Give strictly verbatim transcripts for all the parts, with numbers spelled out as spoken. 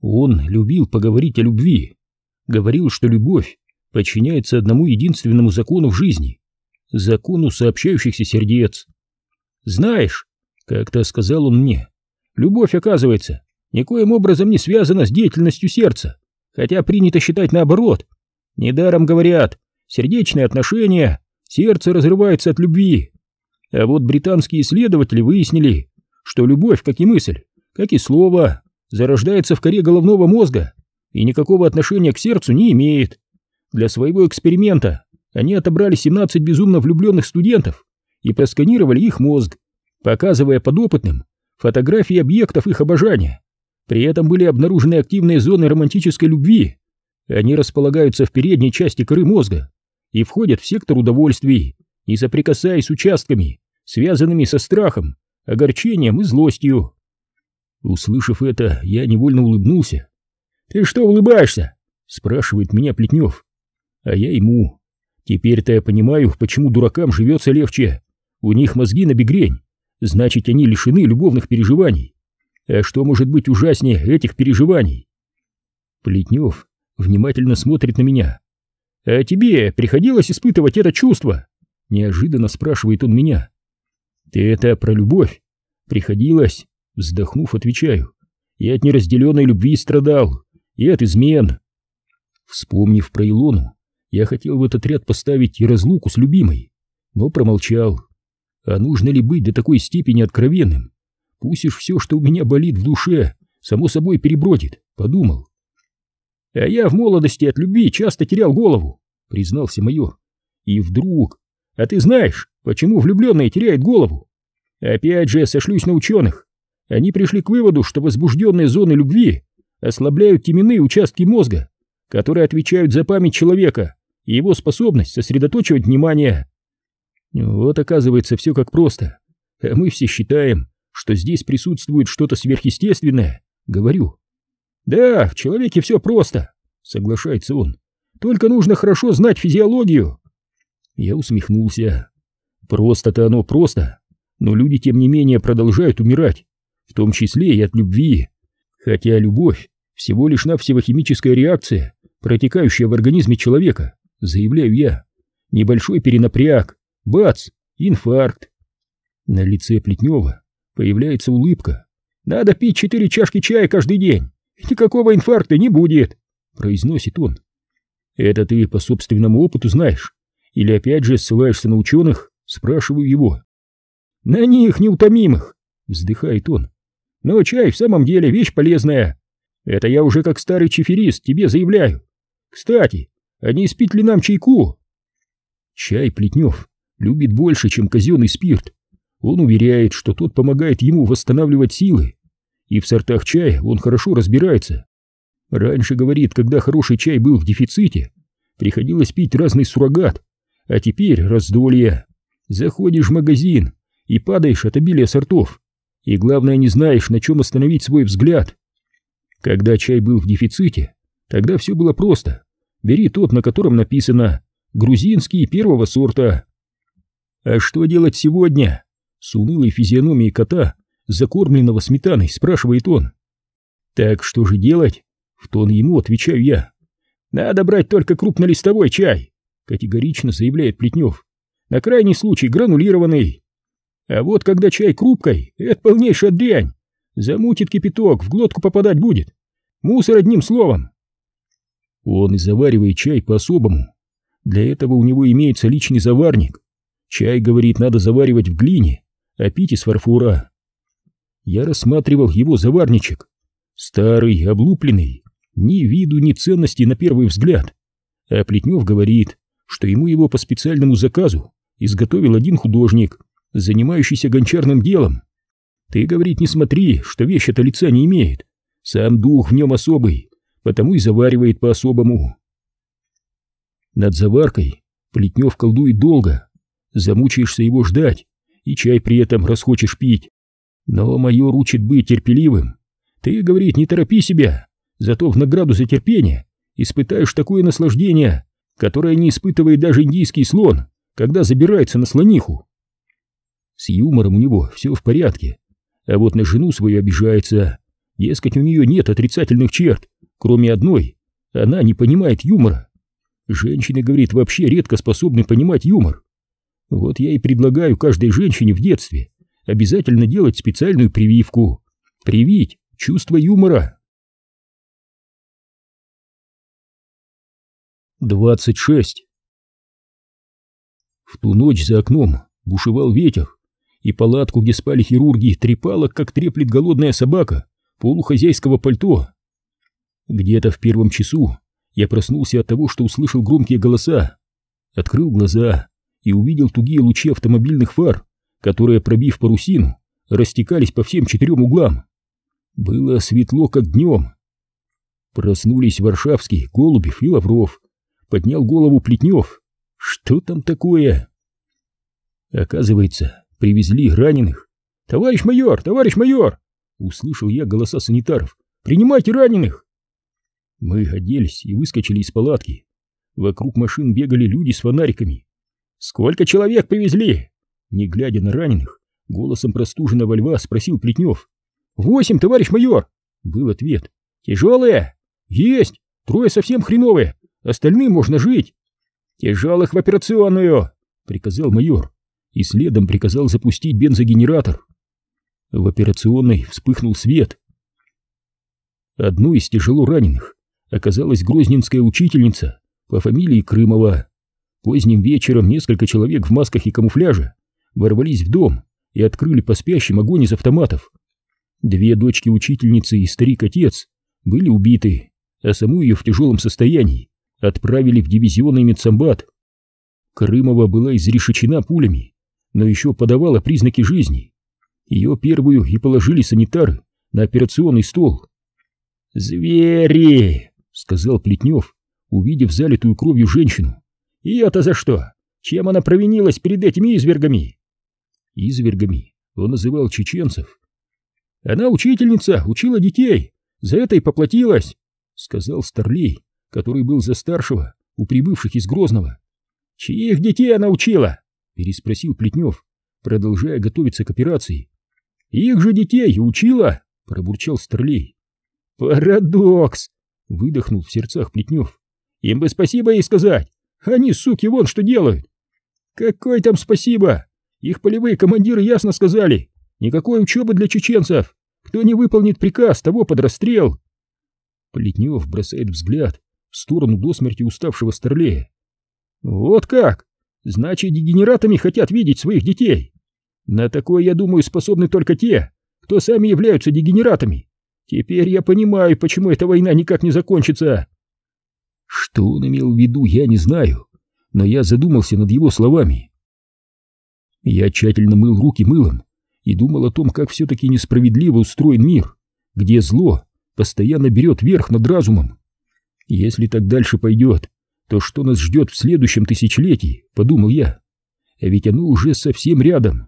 Он любил поговорить о любви, говорил, что любовь подчиняется одному единственному закону в жизни — закону сообщающихся сердец. «Знаешь, — как-то сказал он мне, — любовь, оказывается, никоим образом не связана с деятельностью сердца, хотя принято считать наоборот. Недаром говорят, сердечные отношения, сердце разрывается от любви. А вот британские исследователи выяснили, что любовь, как и мысль, как и слово, зарождается в коре головного мозга и никакого отношения к сердцу не имеет. Для своего эксперимента они отобрали семнадцать безумно влюбленных студентов и просканировали их мозг, показывая подопытным фотографии объектов их обожания. При этом были обнаружены активные зоны романтической любви. Они располагаются в передней части коры мозга и входят в сектор удовольствий, не соприкасаясь с участками, связанными со страхом, огорчением и злостью. Услышав это, я невольно улыбнулся. «Ты что улыбаешься?» — спрашивает меня Плетнев. А я ему. Теперь-то я понимаю, почему дуракам живется легче. У них мозги на бекрень, значит, они лишены любовных переживаний. А что может быть ужаснее этих переживаний? Плетнев внимательно смотрит на меня. «А тебе приходилось испытывать это чувство?» — неожиданно спрашивает он меня. «Ты это про любовь?» «Приходилось», — вздохнув, отвечаю. «Я от неразделенной любви страдал, и от измен». Вспомнив про Илону, я хотел в этот ряд поставить и разлуку с любимой, но промолчал. А нужно ли быть до такой степени откровенным? Пусть уж все, что у меня болит в душе, само собой перебродит, подумал. «А я в молодости от любви часто терял голову», — признался майор. И вдруг... «А ты знаешь, почему влюбленные теряют голову?» «Опять же, сошлюсь на ученых. Они пришли к выводу, что возбужденные зоны любви ослабляют теменные участки мозга, которые отвечают за память человека и его способность сосредоточивать внимание». Вот оказывается, все как просто. А мы все считаем, что здесь присутствует что-то сверхъестественное, говорю. «Да, в человеке все просто», — соглашается он. «Только нужно хорошо знать физиологию». Я усмехнулся. Просто-то оно просто, но люди, тем не менее, продолжают умирать, в том числе и от любви. Хотя любовь всего лишь навсего химическая реакция, протекающая в организме человека, заявляю я. Небольшой перенапряг, бац, инфаркт. На лице Плетнева появляется улыбка. «Надо пить четыре чашки чая каждый день, никакого инфаркта не будет», — произносит он. «Это ты по собственному опыту знаешь? Или опять же ссылаешься на ученых?» — спрашиваю его. «На них неутомимых», — вздыхает он. «Но чай в самом деле вещь полезная. Это я уже как старый чиферист тебе заявляю. Кстати, а не испить ли нам чайку?» Чай Плетнев любит больше, чем казенный спирт. Он уверяет, что тот помогает ему восстанавливать силы. И в сортах чая он хорошо разбирается. Раньше, говорит, когда хороший чай был в дефиците, приходилось пить разный суррогат, а теперь раздолье. Заходишь в магазин и падаешь от обилия сортов, и главное, не знаешь, на чем остановить свой взгляд. Когда чай был в дефиците, тогда все было просто. Бери тот, на котором написано «грузинский первого сорта». А что делать сегодня? С унылой физиономией кота, закормленного сметаной, спрашивает он. Так что же делать? В тон ему отвечаю я. Надо брать только крупнолистовой чай, категорично заявляет Плетнев. На крайний случай гранулированный. А вот когда чай крупкой, это полнейшая дрянь. Замутит кипяток, в глотку попадать будет. Мусор, одним словом. Он и заваривает чай по-особому. Для этого у него имеется личный заварник. Чай, говорит, надо заваривать в глине, а пить из фарфора. Я рассматривал его заварничек. Старый, облупленный, ни виду, ни ценности на первый взгляд. А Плетнев говорит, что ему его по специальному заказу изготовил один художник, занимающийся гончарным делом. Ты, говорит, не смотри, что вещь эта лица не имеет. Сам дух в нем особый, потому и заваривает по-особому. Над заваркой Плетнев колдует долго. Замучаешься его ждать, и чай при этом расхочешь пить. Но майор учит быть терпеливым. Ты, говорит, не торопи себя, зато в награду за терпение испытаешь такое наслаждение, которое не испытывает даже индийский слон, когда забирается на слониху. С юмором у него все в порядке, а вот на жену свою обижается. Дескать, у нее нет отрицательных черт, кроме одной — она не понимает юмора. Женщины, говорит, вообще редко способны понимать юмор. Вот я и предлагаю каждой женщине в детстве обязательно делать специальную прививку. Привить чувство юмора. двадцать шесть. В ту ночь за окном бушевал ветер, и палатку, где спали хирурги, трепала, как треплет голодная собака, полухозяйского пальто. Где-то в первом часу я проснулся от того, что услышал громкие голоса, открыл глаза и увидел тугие лучи автомобильных фар, которые, пробив парусину, растекались по всем четырем углам. Было светло, как днем. Проснулись Варшавский, Голубев и Лавров. Поднял голову Плетнев. Что там такое? Оказывается, привезли раненых. «Товарищ майор! Товарищ майор!» Услышал я голоса санитаров. «Принимайте раненых!» Мы оделись и выскочили из палатки. Вокруг машин бегали люди с фонариками. «Сколько человек привезли?» Не глядя на раненых, голосом простуженного льва спросил Плетнев. «Восемь, товарищ майор!» Был ответ. «Тяжелые?» «Есть! Трое совсем хреновые! Остальным можно жить!» «Тяжелых в операционную!» — приказал майор. И следом приказал запустить бензогенератор. В операционной вспыхнул свет. Одной из тяжело раненых оказалась грозненская учительница по фамилии Крымова. Поздним вечером несколько человек в масках и камуфляже ворвались в дом и открыли по спящим огонь из автоматов. Две дочки учительницы и старик-отец были убиты, а саму ее в тяжелом состоянии отправили в дивизионный медсамбат. Крымова была изрешечена пулями, но еще подавала признаки жизни. Ее первую и положили санитары на операционный стол. «Звери!» — сказал Плетнев, увидев залитую кровью женщину. «Ее-то за что? Чем она провинилась перед этими извергами?» Извергами он называл чеченцев. «Она учительница, учила детей, за это и поплатилась», — сказал Старлей, который был за старшего у прибывших из Грозного. «Чьих детей она учила?» — переспросил Плетнев, продолжая готовиться к операции. «Их же детей учила!» — пробурчал Старлей. «Парадокс!» — выдохнул в сердцах Плетнев. «Им бы спасибо ей сказать! Они, суки, вон что делают!» «Какой там спасибо? Их полевые командиры ясно сказали! Никакой учебы для чеченцев! Кто не выполнит приказ, того под расстрел!» Плетнев бросает взгляд в сторону до смерти уставшего Старлея. «Вот как? Значит, дегенератами хотят видеть своих детей! На такое, я думаю, способны только те, кто сами являются дегенератами! Теперь я понимаю, почему эта война никак не закончится!» Что он имел в виду, я не знаю, но я задумался над его словами. Я тщательно мыл руки мылом и думал о том, как все-таки несправедливо устроен мир, где зло постоянно берет верх над разумом. Если так дальше пойдет, то что нас ждет в следующем тысячелетии, подумал я, а ведь оно уже совсем рядом.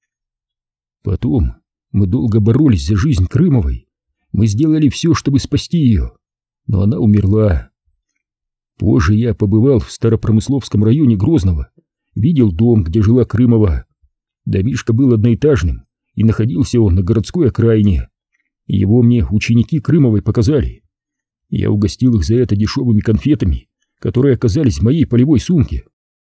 Потом мы долго боролись за жизнь Крымовой, мы сделали все, чтобы спасти ее, но она умерла. Позже я побывал в Старопромысловском районе Грозного, видел дом, где жила Крымова. Домишко был одноэтажным, и находился он на городской окраине. Его мне ученики Крымовой показали. Я угостил их за это дешевыми конфетами, которые оказались в моей полевой сумке.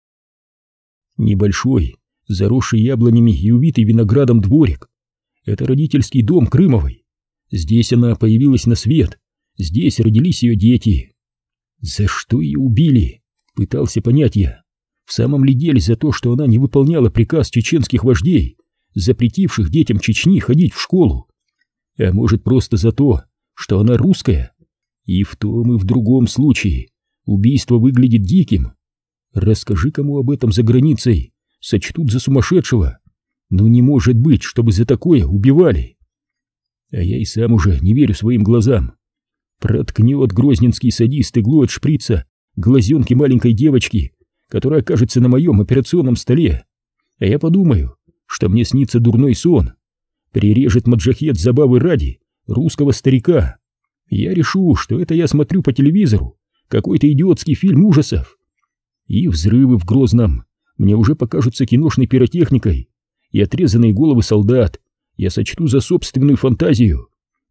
Небольшой, заросший яблонями и увитый виноградом дворик — это родительский дом Крымовой. Здесь она появилась на свет, здесь родились ее дети. За что ее убили? Пытался понять я. В самом ли деле за то, что она не выполняла приказ чеченских вождей, запретивших детям Чечни ходить в школу? А может, просто за то, что она русская? И в том и в другом случае убийство выглядит диким. Расскажи кому об этом за границей, сочтут за сумасшедшего. Но не может быть, чтобы за такое убивали. А я и сам уже не верю своим глазам. Проткнет грозненский садист иглу от шприца глазенки маленькой девочки, которая окажется на моем операционном столе. А я подумаю, что мне снится дурной сон. Прирежет маджахет забавы ради русского старика. Я решу, что это я смотрю по телевизору какой-то идиотский фильм ужасов. И взрывы в Грозном мне уже покажутся киношной пиротехникой, и отрезанные головы солдат я сочту за собственную фантазию.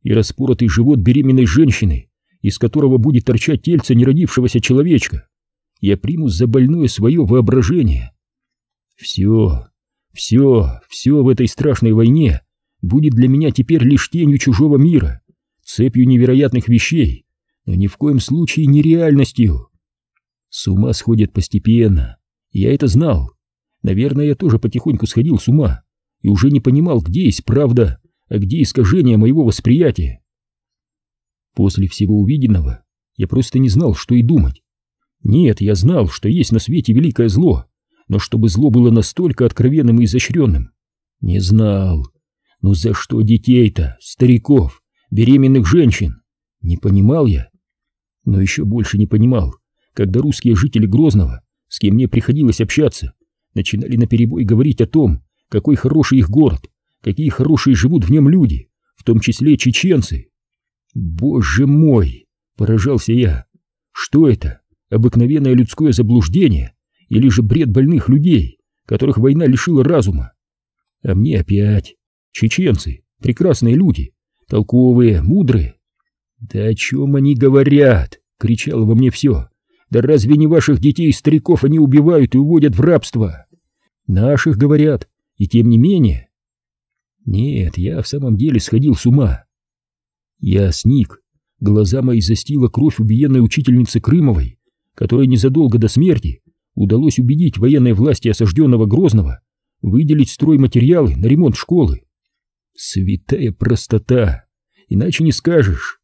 и распоротый живот беременной женщины, из которого будет торчать тельце неродившегося человечка, я примусь за больное свое воображение. Все, все, все в этой страшной войне будет для меня теперь лишь тенью чужого мира, цепью невероятных вещей, но ни в коем случае не реальностью. С ума сходят постепенно, я это знал. Наверное, я тоже потихоньку сходил с ума и уже не понимал, где есть правда, а где искажение моего восприятия. После всего увиденного я просто не знал, что и думать. Нет, я знал, что есть на свете великое зло, но чтобы зло было настолько откровенным и изощренным, не знал. Ну за что детей-то, стариков, беременных женщин? Не понимал я. Но еще больше не понимал, когда русские жители Грозного, с кем мне приходилось общаться, начинали наперебой говорить о том, какой хороший их город, какие хорошие живут в нем люди, в том числе чеченцы. Боже мой, поражался я. Что это? Обыкновенное людское заблуждение или же бред больных людей, которых война лишила разума? А мне опять чеченцы, прекрасные люди, толковые, мудрые. Да о чем они говорят? Кричало во мне все. Да разве не ваших детей и стариков они убивают и уводят в рабство? Наших, говорят, и тем не менее. Нет, я в самом деле сходил с ума. Я сник, глаза мои застила кровь убиенной учительницы Крымовой, которой незадолго до смерти удалось убедить военные власти осажденного Грозного выделить стройматериалы на ремонт школы. Святая простота, иначе не скажешь.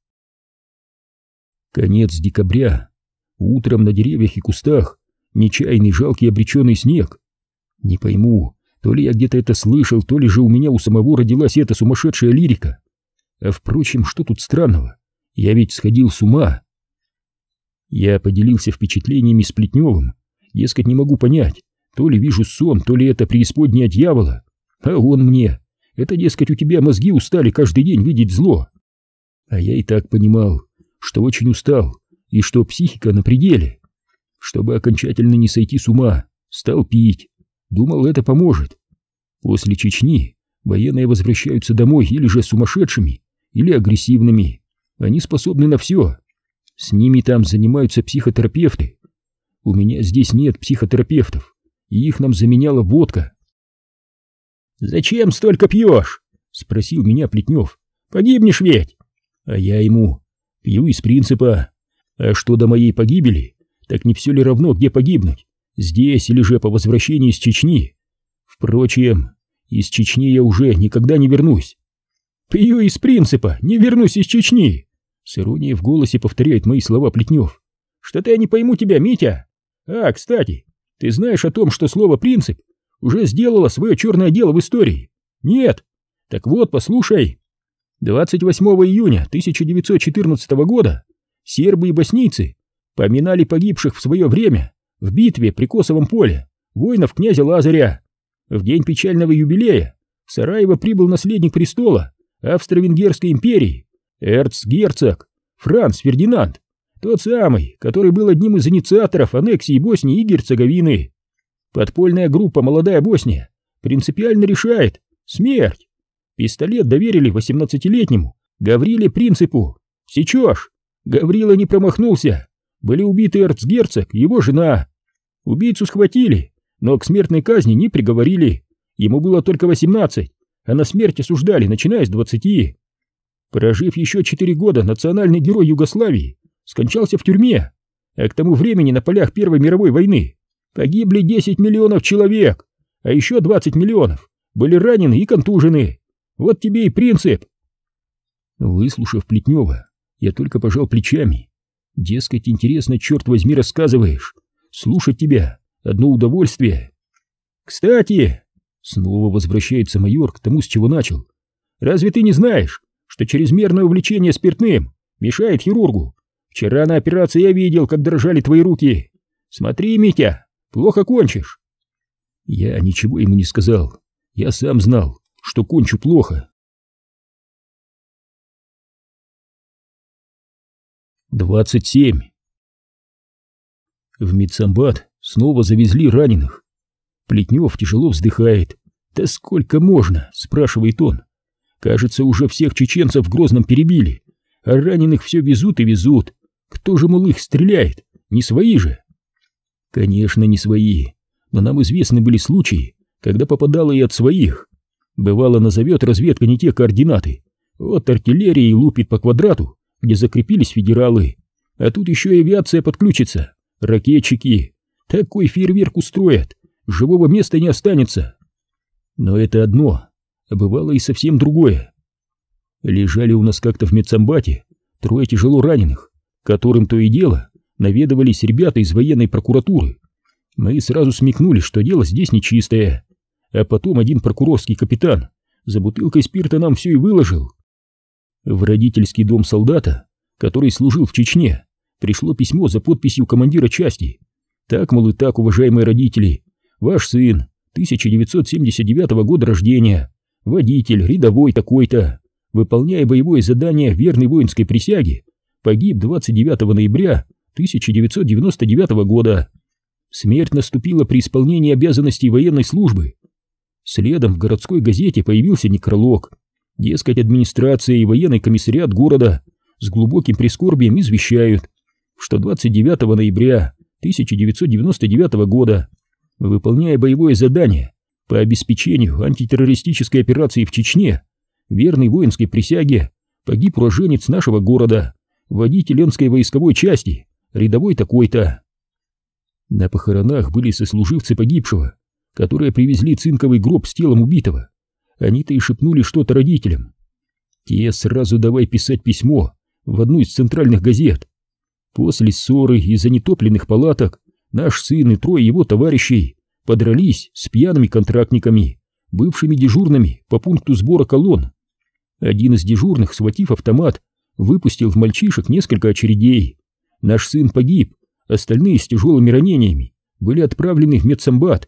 Конец декабря. Утром на деревьях и кустах нечаянный жалкий обреченный снег. Не пойму, то ли я где-то это слышал, то ли же у меня у самого родилась эта сумасшедшая лирика. А впрочем, что тут странного? Я ведь сходил с ума. Я поделился впечатлениями с Плетневым, дескать, не могу понять, то ли вижу сон, то ли это преисподняя дьявола. А он мне: это, дескать, у тебя мозги устали каждый день видеть зло. А я и так понимал, что очень устал, и что психика на пределе. Чтобы окончательно не сойти с ума, стал пить. Думал, это поможет. После Чечни военные возвращаются домой или же сумасшедшими, или агрессивными. Они способны на все. С ними там занимаются психотерапевты. У меня здесь нет психотерапевтов, и их нам заменяла водка. «Зачем столько пьешь?» — спросил меня Плетнев. «Погибнешь ведь!» А я ему: «Пью из принципа. А что до моей погибели, так не все ли равно, где погибнуть? Здесь или же по возвращении из Чечни? Впрочем, из Чечни я уже никогда не вернусь». «Пью из принципа, не вернусь из Чечни!» С иронией в голосе повторяет мои слова Плетнев. «Что-то я не пойму тебя, Митя. А, кстати, ты знаешь о том, что слово «принцип» уже сделало свое черное дело в истории? Нет? Так вот, послушай. двадцать восьмого июня тысяча девятьсот четырнадцатого года сербы и боснийцы поминали погибших в свое время в битве при Косовом поле воинов князя Лазаря. В день печального юбилея в Сараево прибыл наследник престола Австро-Венгерской империи, эрцгерцог Франц Фердинанд, тот самый, который был одним из инициаторов аннексии Боснии и Герцеговины. Подпольная группа «Молодая Босния» принципиально решает: смерть. Пистолет доверили восемнадцатилетнему Гавриле Принципу. Сечешь? Гаврила не промахнулся. Были убиты эрцгерцог и его жена. Убийцу схватили, но к смертной казни не приговорили. Ему было только восемнадцать, а на смерть осуждали, начиная с двадцати. Прожив еще четыре года, национальный герой Югославии скончался в тюрьме, а к тому времени на полях Первой мировой войны погибли десять миллионов человек, а еще двадцать миллионов были ранены и контужены. Вот тебе и принцип. Выслушав Плетнева, я только пожал плечами. Дескать, интересно, черт возьми, рассказываешь. Слушать тебя — одно удовольствие. Кстати, снова возвращается майор к тому, с чего начал. Разве ты не знаешь, что чрезмерное увлечение спиртным мешает хирургу? Вчера на операции я видел, как дрожали твои руки. Смотри, Митя, плохо кончишь. Я ничего ему не сказал. Я сам знал, что кончу плохо. двадцать семь. В медсамбат снова завезли раненых. Плетнев тяжело вздыхает. «Да сколько можно?» — спрашивает он. Кажется, уже всех чеченцев в Грозном перебили, а раненых все везут и везут. Кто же, мол, их стреляет? Не свои же? Конечно, не свои, но нам известны были случаи, когда попадало и от своих. Бывало, назовет разведка не те координаты. Вот артиллерия и лупит по квадрату, где закрепились федералы. А тут еще и авиация подключится, ракетчики. Такой фейерверк устроят, живого места не останется. Но это одно, а бывало и совсем другое. Лежали у нас как-то в медсамбате трое тяжело раненых, которым то и дело наведывались ребята из военной прокуратуры. Мы сразу смекнули, что дело здесь нечистое. А потом один прокурорский капитан за бутылкой спирта нам все и выложил. В родительский дом солдата, который служил в Чечне, пришло письмо за подписью командира части. Так, мол, и так, уважаемые родители, ваш сын, тысяча девятьсот семьдесят девятого года рождения, водитель, рядовой такой-то, выполняя боевое задание верной воинской присяге, погиб двадцать девятого ноября тысяча девятьсот девяносто девятого года. Смерть наступила при исполнении обязанностей военной службы. Следом в городской газете появился некролог. Дескать, администрация и военный комиссариат города с глубоким прискорбием извещают, что двадцать девятого ноября тысяча девятьсот девяносто девятого года, выполняя боевое задание по обеспечению антитеррористической операции в Чечне, верный воинской присяге, погиб уроженец нашего города, водитель Ленской войсковой части, рядовой такой-то. На похоронах были сослуживцы погибшего, которые привезли цинковый гроб с телом убитого. Они-то и шепнули что-то родителям. Те сразу давай писать письмо в одну из центральных газет. После ссоры из-за нетопленных палаток наш сын и трое его товарищей подрались с пьяными контрактниками, бывшими дежурными по пункту сбора колонн. Один из дежурных, схватив автомат, выпустил в мальчишек несколько очередей. Наш сын погиб, остальные с тяжелыми ранениями были отправлены в медсамбат.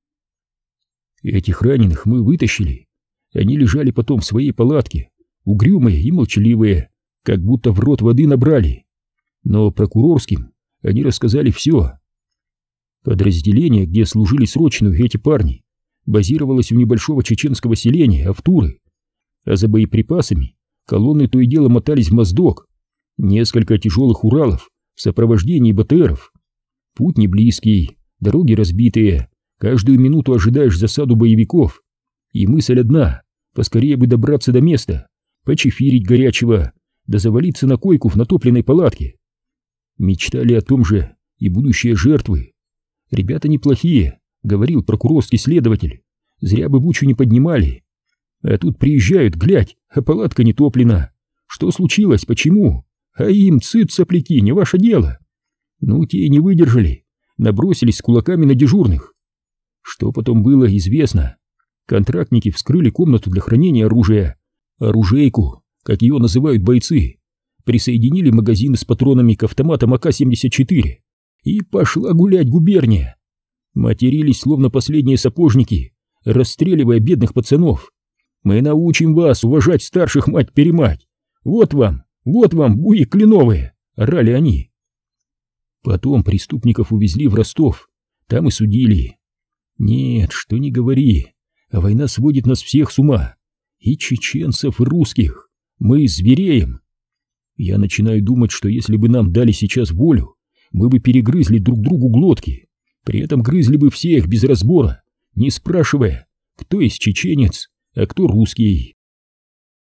Этих раненых мы вытащили. Они лежали потом в своей палатке, угрюмые и молчаливые, как будто в рот воды набрали. Но прокурорским они рассказали все. Подразделение, где служили срочную эти парни, базировалось у небольшого чеченского селения Автуры, а за боеприпасами колонны то и дело мотались в Моздок. Несколько тяжелых Уралов в сопровождении БТРов. Путь не близкий, дороги разбитые, каждую минуту ожидаешь засаду боевиков. И мысль одна — поскорее бы добраться до места, почефирить горячего, да завалиться на койку в натопленной палатке. Мечтали о том же и будущие жертвы. Ребята неплохие, говорил прокурорский следователь, зря бы бучу не поднимали. А тут приезжают, глядь, а палатка не топлена. Что случилось, почему? А им, цыц, сопляки, не ваше дело. Ну, те и не выдержали, набросились с кулаками на дежурных. Что потом было, известно. Контрактники вскрыли комнату для хранения оружия, оружейку, как ее называют бойцы, присоединили магазины с патронами к автоматам А К семьдесят четыре, и пошла гулять губерния. Матерились, словно последние сапожники, расстреливая бедных пацанов. Мы научим вас уважать старших, мать-перемать. Вот вам, вот вам, буи кленовые, орали они. Потом преступников увезли в Ростов, там и судили. Нет, что ни говори, а война сводит нас всех с ума. И чеченцев, и русских. Мы звереем. Я начинаю думать, что если бы нам дали сейчас волю, мы бы перегрызли друг другу глотки. При этом грызли бы всех без разбора, не спрашивая, кто из чеченец, а кто русский.